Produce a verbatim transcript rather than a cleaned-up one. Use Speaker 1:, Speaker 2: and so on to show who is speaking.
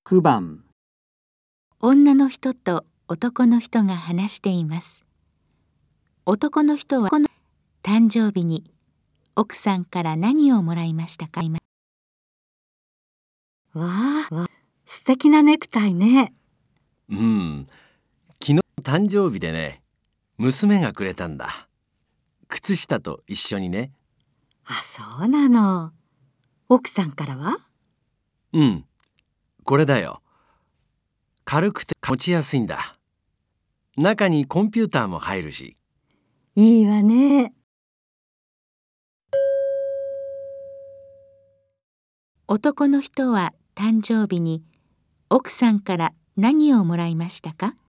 Speaker 1: くばん、
Speaker 2: 女の人と男の人が話しています。男の人は誕生日に奥さんから何をもらいましたか？
Speaker 3: わあ、素敵なネクタイね。
Speaker 4: うん、昨日誕生日でね、娘がくれたんだ。靴下と一緒にね。
Speaker 3: あ、そうなの。奥さんからは？
Speaker 4: うん、これだよ。軽くて持ちやすいんだ。中にコンピューターも入るし。
Speaker 3: いいわね。
Speaker 2: 男の人は誕生日に奥さんから何をもらいましたか？